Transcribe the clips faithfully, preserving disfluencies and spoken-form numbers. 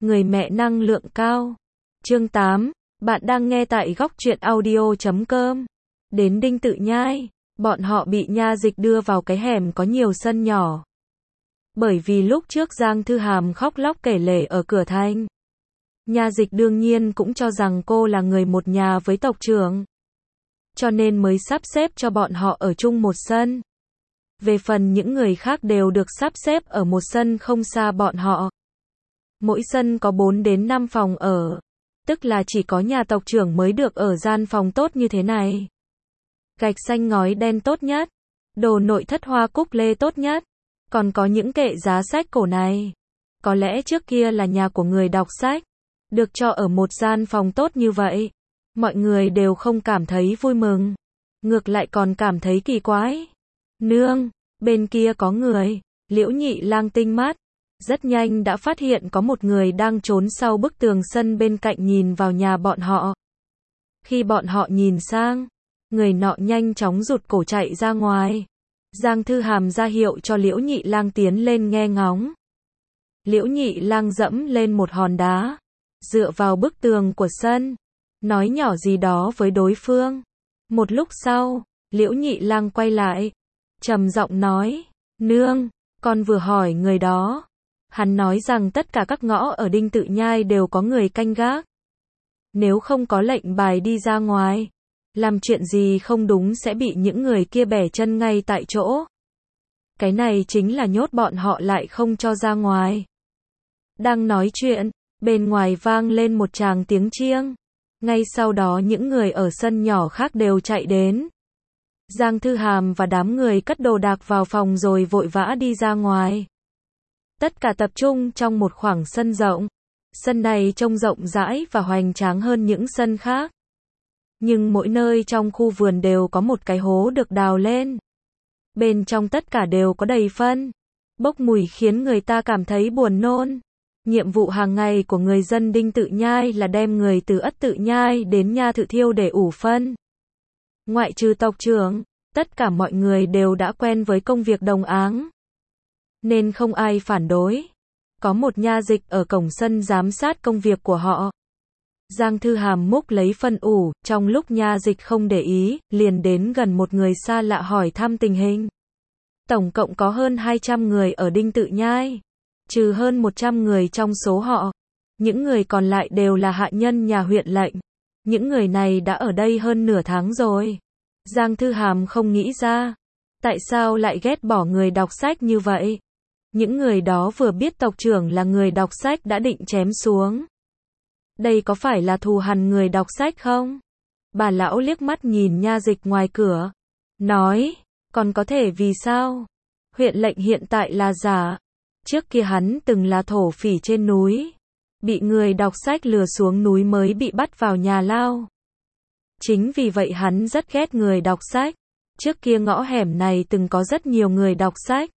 Người mẹ năng lượng cao. Chương tám. Bạn đang nghe tại góc truyện audio chấm com. Đến Đinh Tự Nhai, bọn họ bị nha dịch đưa vào cái hẻm có nhiều sân nhỏ. Bởi vì lúc trước Giang Thư Hàm khóc lóc kể lể ở cửa thành. Nha dịch đương nhiên cũng cho rằng cô là người một nhà với tộc trưởng. Cho nên mới sắp xếp cho bọn họ ở chung một sân. Về phần những người khác đều được sắp xếp ở một sân không xa bọn họ. Mỗi sân có bốn đến năm phòng ở. Tức là chỉ có nhà tộc trưởng mới được ở gian phòng tốt như thế này. Gạch xanh ngói đen tốt nhất. Đồ nội thất hoa cúc lê tốt nhất. Còn có những kệ giá sách cổ này. Có lẽ trước kia là nhà của người đọc sách. Được cho ở một gian phòng tốt như vậy. Mọi người đều không cảm thấy vui mừng. Ngược lại còn cảm thấy kỳ quái. Nương, bên kia có người. Liễu Nhị Lang tinh mắt. Rất nhanh đã phát hiện có một người đang trốn sau bức tường sân bên cạnh nhìn vào nhà bọn họ. Khi bọn họ nhìn sang, người nọ nhanh chóng rụt cổ chạy ra ngoài. Giang Thư Hàm ra hiệu cho Liễu Nhị Lang tiến lên nghe ngóng. Liễu Nhị Lang dẫm lên một hòn đá, dựa vào bức tường của sân, nói nhỏ gì đó với đối phương. Một lúc sau, Liễu Nhị Lang quay lại, trầm giọng nói, nương, con vừa hỏi người đó. Hắn nói rằng tất cả các ngõ ở Đinh Tự Nhai đều có người canh gác. Nếu không có lệnh bài đi ra ngoài, làm chuyện gì không đúng sẽ bị những người kia bẻ chân ngay tại chỗ. Cái này chính là nhốt bọn họ lại không cho ra ngoài. Đang nói chuyện, bên ngoài vang lên một tràng tiếng chiêng. Ngay sau đó những người ở sân nhỏ khác đều chạy đến. Giang Thư Hàm và đám người cất đồ đạc vào phòng rồi vội vã đi ra ngoài. Tất cả tập trung trong một khoảng sân rộng. Sân này trông rộng rãi và hoành tráng hơn những sân khác. Nhưng mỗi nơi trong khu vườn đều có một cái hố được đào lên. Bên trong tất cả đều có đầy phân. Bốc mùi khiến người ta cảm thấy buồn nôn. Nhiệm vụ hàng ngày của người dân Đinh Tự Nhai là đem người từ Ất Tự Nhai đến Nha Thự Thiêu để ủ phân. Ngoại trừ tộc trưởng, tất cả mọi người đều đã quen với công việc đồng áng. Nên không ai phản đối. Có một nha dịch ở cổng sân giám sát công việc của họ. Giang Thư Hàm múc lấy phân ủ, trong lúc nha dịch không để ý, liền đến gần một người xa lạ hỏi thăm tình hình. Tổng cộng có hơn hai trăm người ở Đinh Tự Nhai. Trừ hơn một trăm người trong số họ. Những người còn lại đều là hạ nhân nhà huyện lệnh. Những người này đã ở đây hơn nửa tháng rồi. Giang Thư Hàm không nghĩ ra. Tại sao lại ghét bỏ người đọc sách như vậy? Những người đó vừa biết tộc trưởng là người đọc sách đã định chém xuống. Đây có phải là thù hằn người đọc sách không? Bà lão liếc mắt nhìn nha dịch ngoài cửa. Nói, còn có thể vì sao? Huyện lệnh hiện tại là giả. Trước kia hắn từng là thổ phỉ trên núi. Bị người đọc sách lừa xuống núi mới bị bắt vào nhà lao. Chính vì vậy hắn rất ghét người đọc sách. Trước kia ngõ hẻm này từng có rất nhiều người đọc sách.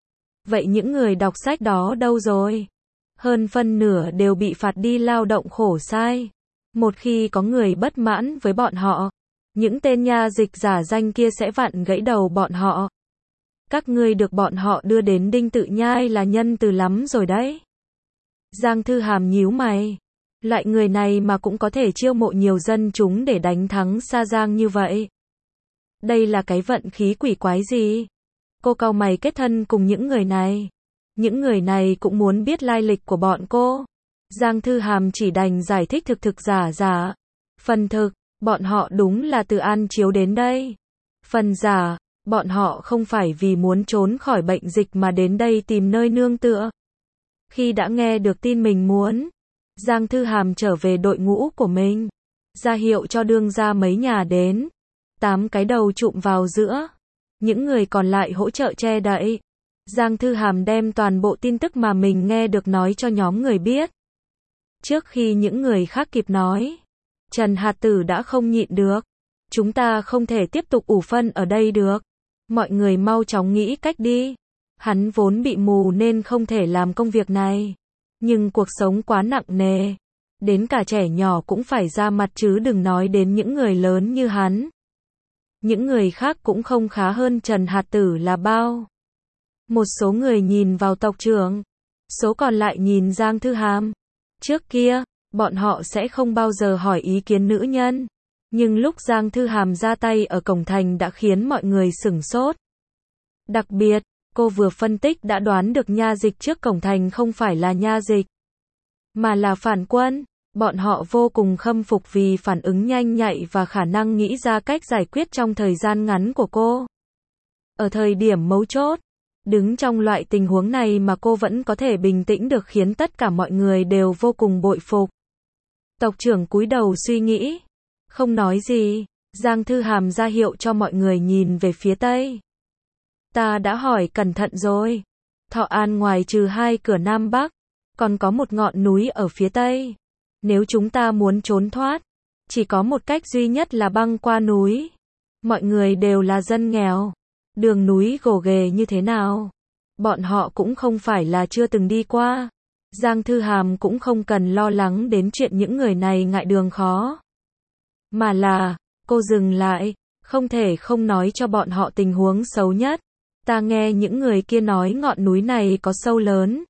Vậy những người đọc sách đó đâu rồi? Hơn phân nửa đều bị phạt đi lao động khổ sai. Một khi có người bất mãn với bọn họ, những tên nha dịch giả danh kia sẽ vặn gãy đầu bọn họ. Các ngươi được bọn họ đưa đến Đinh Tự Nhai là nhân từ lắm rồi đấy. Giang Thư Hàm nhíu mày. Loại người này mà cũng có thể chiêu mộ nhiều dân chúng để đánh thắng Sa Giang như vậy. Đây là cái vận khí quỷ quái gì? Cô cau mày kết thân cùng những người này. Những người này cũng muốn biết lai lịch của bọn cô. Giang Thư Hàm chỉ đành giải thích thực thực giả giả. Phần thực, bọn họ đúng là từ An Chiếu đến đây. Phần giả, bọn họ không phải vì muốn trốn khỏi bệnh dịch mà đến đây tìm nơi nương tựa. Khi đã nghe được tin mình muốn, Giang Thư Hàm trở về đội ngũ của mình. Ra hiệu cho đương gia mấy nhà đến. Tám cái đầu chụm vào giữa. Những người còn lại hỗ trợ che đậy. Giang Thư Hàm đem toàn bộ tin tức mà mình nghe được nói cho nhóm người biết. Trước khi những người khác kịp nói, Trần Hạt Tử đã không nhịn được. Chúng ta không thể tiếp tục ủ phân ở đây được. Mọi người mau chóng nghĩ cách đi. Hắn vốn bị mù nên không thể làm công việc này. Nhưng cuộc sống quá nặng nề. Đến cả trẻ nhỏ cũng phải ra mặt chứ đừng nói đến những người lớn như hắn. Những người khác cũng không khá hơn Trần Hạt Tử là bao. Một số người nhìn vào tộc trưởng. Số còn lại nhìn Giang Thư Hàm. Trước kia, bọn họ sẽ không bao giờ hỏi ý kiến nữ nhân. Nhưng lúc Giang Thư Hàm ra tay ở cổng thành đã khiến mọi người sửng sốt. Đặc biệt, cô vừa phân tích đã đoán được nha dịch trước cổng thành không phải là nha dịch, mà là phản quân. Bọn họ vô cùng khâm phục vì phản ứng nhanh nhạy và khả năng nghĩ ra cách giải quyết trong thời gian ngắn của cô. Ở thời điểm mấu chốt, đứng trong loại tình huống này mà cô vẫn có thể bình tĩnh được khiến tất cả mọi người đều vô cùng bội phục. Tộc trưởng cúi đầu suy nghĩ, không nói gì. Giang Thư Hàm ra hiệu cho mọi người nhìn về phía tây. Ta đã hỏi cẩn thận rồi. Thọ An ngoài trừ hai cửa Nam Bắc, còn có một ngọn núi ở phía tây. Nếu chúng ta muốn trốn thoát, chỉ có một cách duy nhất là băng qua núi. Mọi người đều là dân nghèo. Đường núi gồ ghề như thế nào? Bọn họ cũng không phải là chưa từng đi qua. Giang Thư Hàm cũng không cần lo lắng đến chuyện những người này ngại đường khó. Mà là, cô dừng lại, không thể không nói cho bọn họ tình huống xấu nhất. Ta nghe những người kia nói ngọn núi này có sâu lớn.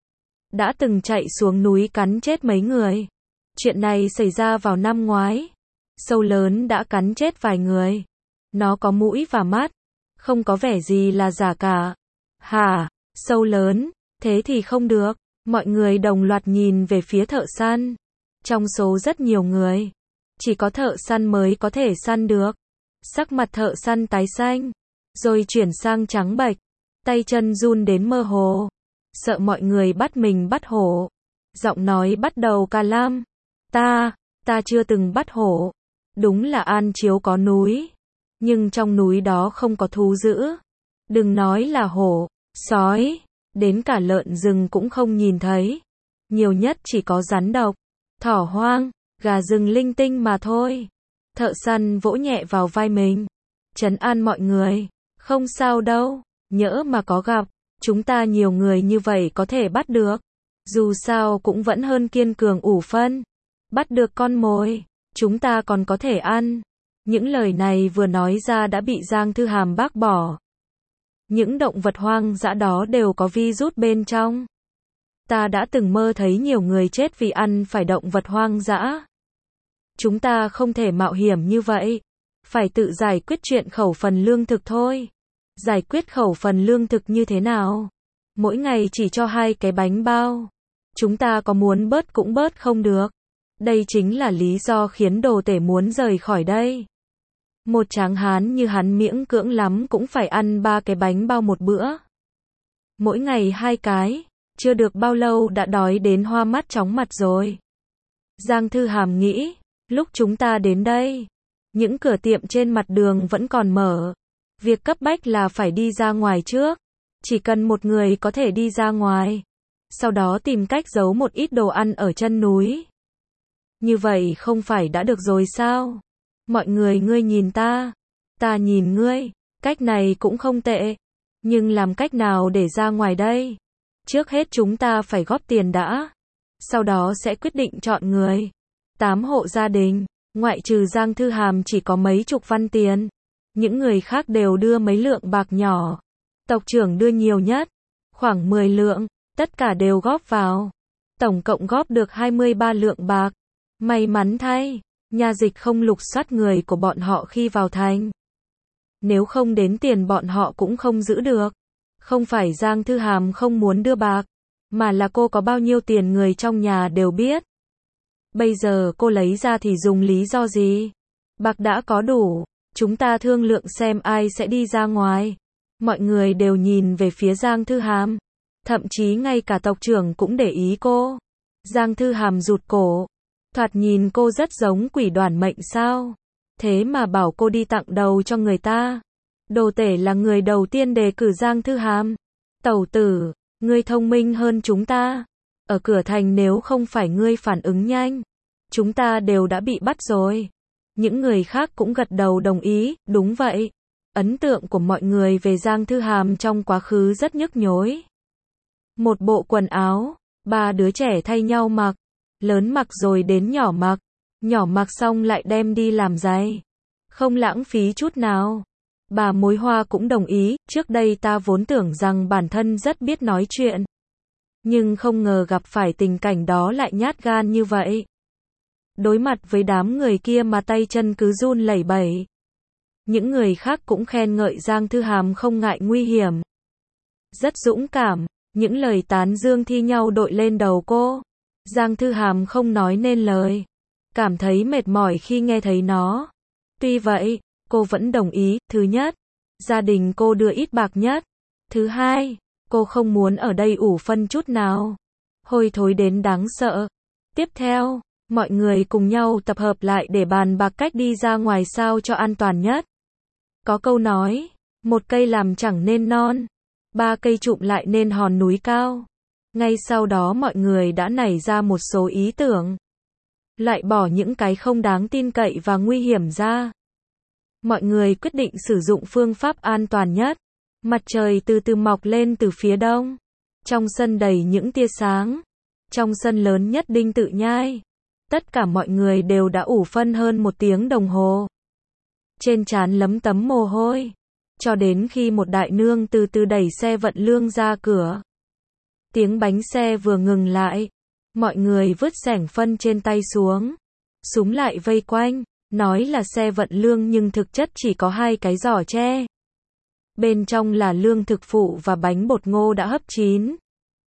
Đã từng chạy xuống núi cắn chết mấy người. Chuyện này xảy ra vào năm ngoái. Sâu lớn đã cắn chết vài người. Nó có mũi và mắt. Không có vẻ gì là giả cả. Hả? Sâu lớn? Thế thì không được. Mọi người đồng loạt nhìn về phía thợ săn. Trong số rất nhiều người, chỉ có thợ săn mới có thể săn được. Sắc mặt thợ săn tái xanh, rồi chuyển sang trắng bệch, tay chân run đến mơ hồ, sợ mọi người bắt mình bắt hổ. Giọng nói bắt đầu ca lam. Ta, ta chưa từng bắt hổ. Đúng là An Chiếu có núi, nhưng trong núi đó không có thú dữ. Đừng nói là hổ, sói, đến cả lợn rừng cũng không nhìn thấy. Nhiều nhất chỉ có rắn độc, thỏ hoang, gà rừng linh tinh mà thôi. Thợ săn vỗ nhẹ vào vai mình, trấn an mọi người. Không sao đâu, nhỡ mà có gặp, chúng ta nhiều người như vậy có thể bắt được. Dù sao cũng vẫn hơn kiên cường ủ phân. Bắt được con mồi, chúng ta còn có thể ăn. Những lời này vừa nói ra đã bị Giang Thư Hàm bác bỏ. Những động vật hoang dã đó đều có virus bên trong. Ta đã từng mơ thấy nhiều người chết vì ăn phải động vật hoang dã. Chúng ta không thể mạo hiểm như vậy. Phải tự giải quyết chuyện khẩu phần lương thực thôi. Giải quyết khẩu phần lương thực như thế nào? Mỗi ngày chỉ cho hai cái bánh bao. Chúng ta có muốn bớt cũng bớt không được. Đây chính là lý do khiến Đồ Tể muốn rời khỏi đây. Một tráng hán như hắn miễn cưỡng lắm cũng phải ăn ba cái bánh bao một bữa. Mỗi ngày hai cái, chưa được bao lâu đã đói đến hoa mắt chóng mặt rồi. Giang Thư Hàm nghĩ, lúc chúng ta đến đây, những cửa tiệm trên mặt đường vẫn còn mở. Việc cấp bách là phải đi ra ngoài trước. Chỉ cần một người có thể đi ra ngoài, sau đó tìm cách giấu một ít đồ ăn ở chân núi. Như vậy không phải đã được rồi sao? Mọi người ngươi nhìn ta, ta nhìn ngươi, cách này cũng không tệ. Nhưng làm cách nào để ra ngoài đây? Trước hết chúng ta phải góp tiền đã. Sau đó sẽ quyết định chọn người. Tám hộ gia đình, ngoại trừ Giang Thư Hàm chỉ có mấy chục văn tiền. Những người khác đều đưa mấy lượng bạc nhỏ. Tộc trưởng đưa nhiều nhất, khoảng mười lượng, tất cả đều góp vào. Tổng cộng góp được hai mươi ba lượng bạc. May mắn thay, nha dịch không lục soát người của bọn họ khi vào thành. Nếu không đến tiền bọn họ cũng không giữ được. Không phải Giang Thư Hàm không muốn đưa bạc, mà là cô có bao nhiêu tiền người trong nhà đều biết. Bây giờ cô lấy ra thì dùng lý do gì? Bạc đã có đủ, chúng ta thương lượng xem ai sẽ đi ra ngoài. Mọi người đều nhìn về phía Giang Thư Hàm. Thậm chí ngay cả tộc trưởng cũng để ý cô. Giang Thư Hàm rụt cổ. Thoạt nhìn cô rất giống quỷ đoàn mệnh sao? Thế mà bảo cô đi tặng đầu cho người ta. Đồ Tể là người đầu tiên đề cử Giang Thư Hàm. Tẩu tử, ngươi thông minh hơn chúng ta. Ở cửa thành nếu không phải ngươi phản ứng nhanh, chúng ta đều đã bị bắt rồi. Những người khác cũng gật đầu đồng ý, đúng vậy. Ấn tượng của mọi người về Giang Thư Hàm trong quá khứ rất nhức nhối. Một bộ quần áo, ba đứa trẻ thay nhau mặc. Lớn mặc rồi đến nhỏ mặc. Nhỏ mặc xong lại đem đi làm giày. Không lãng phí chút nào. Bà Mối Hoa cũng đồng ý, trước đây ta vốn tưởng rằng bản thân rất biết nói chuyện. Nhưng không ngờ gặp phải tình cảnh đó lại nhát gan như vậy. Đối mặt với đám người kia mà tay chân cứ run lẩy bẩy. Những người khác cũng khen ngợi Giang Thư Hàm không ngại nguy hiểm. Rất dũng cảm, những lời tán dương thi nhau đội lên đầu cô. Giang Thư Hàm không nói nên lời, cảm thấy mệt mỏi khi nghe thấy nó. Tuy vậy, cô vẫn đồng ý. Thứ nhất, gia đình cô đưa ít bạc nhất. Thứ hai, cô không muốn ở đây ủ phân chút nào. Hôi thối đến đáng sợ. Tiếp theo, mọi người cùng nhau tập hợp lại để bàn bạc cách đi ra ngoài sao cho an toàn nhất. Có câu nói, một cây làm chẳng nên non, ba cây chụm lại nên hòn núi cao. Ngay sau đó mọi người đã nảy ra một số ý tưởng. Loại bỏ những cái không đáng tin cậy và nguy hiểm ra. Mọi người quyết định sử dụng phương pháp an toàn nhất. Mặt trời từ từ mọc lên từ phía đông. Trong sân đầy những tia sáng. Trong sân lớn nhất Đinh Tự Nhai. Tất cả mọi người đều đã ủ phân hơn một tiếng đồng hồ. Trên trán lấm tấm mồ hôi. Cho đến khi một đại nương từ từ đẩy xe vận lương ra cửa. Tiếng bánh xe vừa ngừng lại. Mọi người vứt xẻng phân trên tay xuống. Súng lại vây quanh. Nói là xe vận lương nhưng thực chất chỉ có hai cái giỏ tre. Bên trong là lương thực phụ và bánh bột ngô đã hấp chín.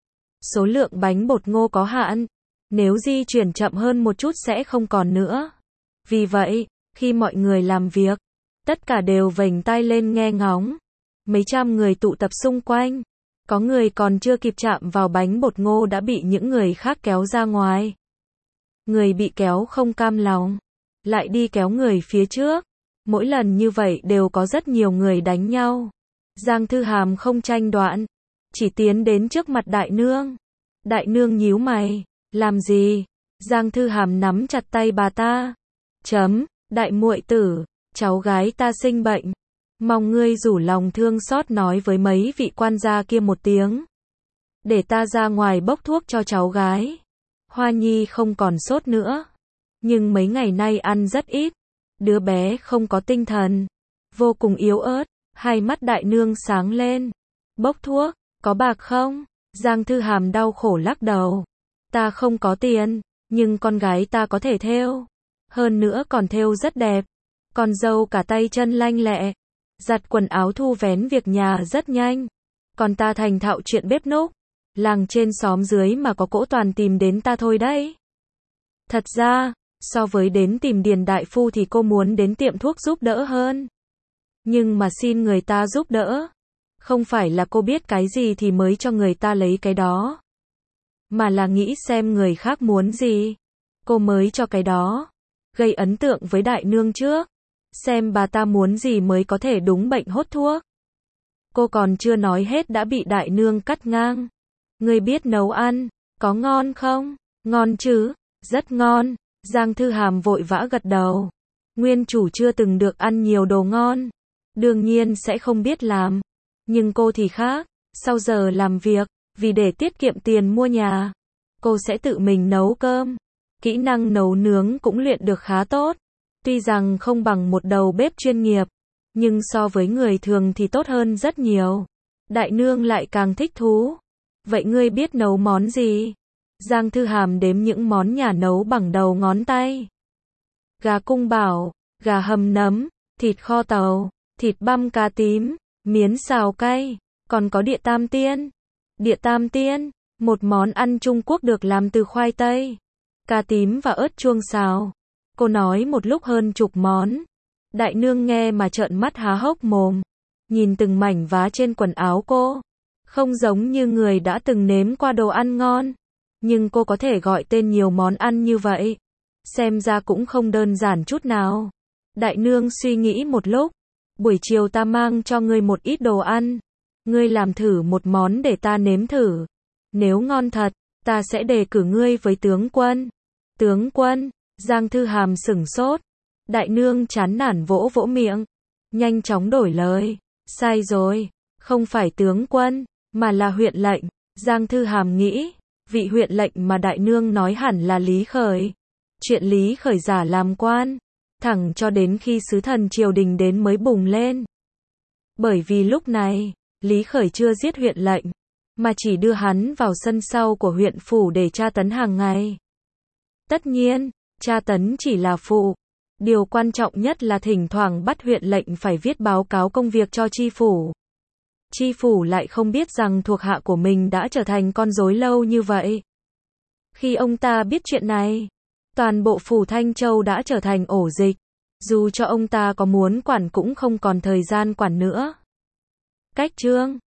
Số lượng bánh bột ngô có hạn. Nếu di chuyển chậm hơn một chút sẽ không còn nữa. Vì vậy, khi mọi người làm việc, tất cả đều vểnh tai lên nghe ngóng. Mấy trăm người tụ tập xung quanh. Có người còn chưa kịp chạm vào bánh bột ngô đã bị những người khác kéo ra ngoài. Người bị kéo không cam lòng, lại đi kéo người phía trước. Mỗi lần như vậy đều có rất nhiều người đánh nhau. Giang Thư Hàm không tranh đoạt, chỉ tiến đến trước mặt đại nương. Đại nương nhíu mày, làm gì? Giang Thư Hàm nắm chặt tay bà ta. Chấm, đại muội tử, cháu gái ta sinh bệnh. Mong ngươi rủ lòng thương xót nói với mấy vị quan gia kia một tiếng. Để ta ra ngoài bốc thuốc cho cháu gái. Hoa Nhi không còn sốt nữa. Nhưng mấy ngày nay ăn rất ít. Đứa bé không có tinh thần. Vô cùng yếu ớt. Hai mắt đại nương sáng lên. Bốc thuốc, có bạc không? Giang Thư Hàm đau khổ lắc đầu. Ta không có tiền, nhưng con gái ta có thể thêu. Hơn nữa còn thêu rất đẹp. Con dâu cả tay chân lanh lẹ. Giặt quần áo thu vén việc nhà rất nhanh. Còn ta thành thạo chuyện bếp núc. Làng trên xóm dưới mà có cỗ toàn tìm đến ta thôi đấy. Thật ra, so với đến tìm Điền đại phu thì cô muốn đến tiệm thuốc giúp đỡ hơn. Nhưng mà xin người ta giúp đỡ. Không phải là cô biết cái gì thì mới cho người ta lấy cái đó. Mà là nghĩ xem người khác muốn gì. Cô mới cho cái đó. Gây ấn tượng với đại nương trước. Xem bà ta muốn gì mới có thể đúng bệnh hốt thuốc. Cô còn chưa nói hết đã bị đại nương cắt ngang. Ngươi biết nấu ăn, có ngon không? Ngon chứ, rất ngon. Giang Thư Hàm vội vã gật đầu. Nguyên chủ chưa từng được ăn nhiều đồ ngon. Đương nhiên sẽ không biết làm. Nhưng cô thì khác. Sau giờ làm việc, vì để tiết kiệm tiền mua nhà, cô sẽ tự mình nấu cơm. Kỹ năng nấu nướng cũng luyện được khá tốt. Tuy rằng không bằng một đầu bếp chuyên nghiệp, nhưng so với người thường thì tốt hơn rất nhiều. Đại nương lại càng thích thú. Vậy ngươi biết nấu món gì? Giang Thư Hàm đếm những món nhà nấu bằng đầu ngón tay. Gà cung bảo, gà hầm nấm, thịt kho tàu, thịt băm cá tím, miến xào cay, còn có địa tam tiên. Địa tam tiên, một món ăn Trung Quốc được làm từ khoai tây, cá tím và ớt chuông xào. Cô nói một lúc hơn chục món. Đại nương nghe mà trợn mắt há hốc mồm. Nhìn từng mảnh vá trên quần áo cô. Không giống như người đã từng nếm qua đồ ăn ngon. Nhưng cô có thể gọi tên nhiều món ăn như vậy. Xem ra cũng không đơn giản chút nào. Đại nương suy nghĩ một lúc. Buổi chiều ta mang cho ngươi một ít đồ ăn. Ngươi làm thử một món để ta nếm thử. Nếu ngon thật, ta sẽ đề cử ngươi với tướng quân. Tướng quân? Giang Thư Hàm sửng sốt. Đại nương chán nản vỗ vỗ miệng. Nhanh chóng đổi lời. Sai rồi. Không phải tướng quân, mà là huyện lệnh. Giang Thư Hàm nghĩ. Vị huyện lệnh mà đại nương nói hẳn là Lý Khởi. Chuyện Lý Khởi giả làm quan. Thẳng cho đến khi sứ thần triều đình đến mới bùng lên. Bởi vì lúc này, Lý Khởi chưa giết huyện lệnh. mà chỉ đưa hắn vào sân sau của huyện phủ để tra tấn hàng ngày. Tất nhiên, tra tấn chỉ là phụ. Điều quan trọng nhất là thỉnh thoảng bắt huyện lệnh phải viết báo cáo công việc cho tri phủ. Tri phủ lại không biết rằng thuộc hạ của mình đã trở thành con rối lâu như vậy. Khi ông ta biết chuyện này, toàn bộ phủ Thanh Châu đã trở thành ổ dịch. Dù cho ông ta có muốn quản cũng không còn thời gian quản nữa. Cách chương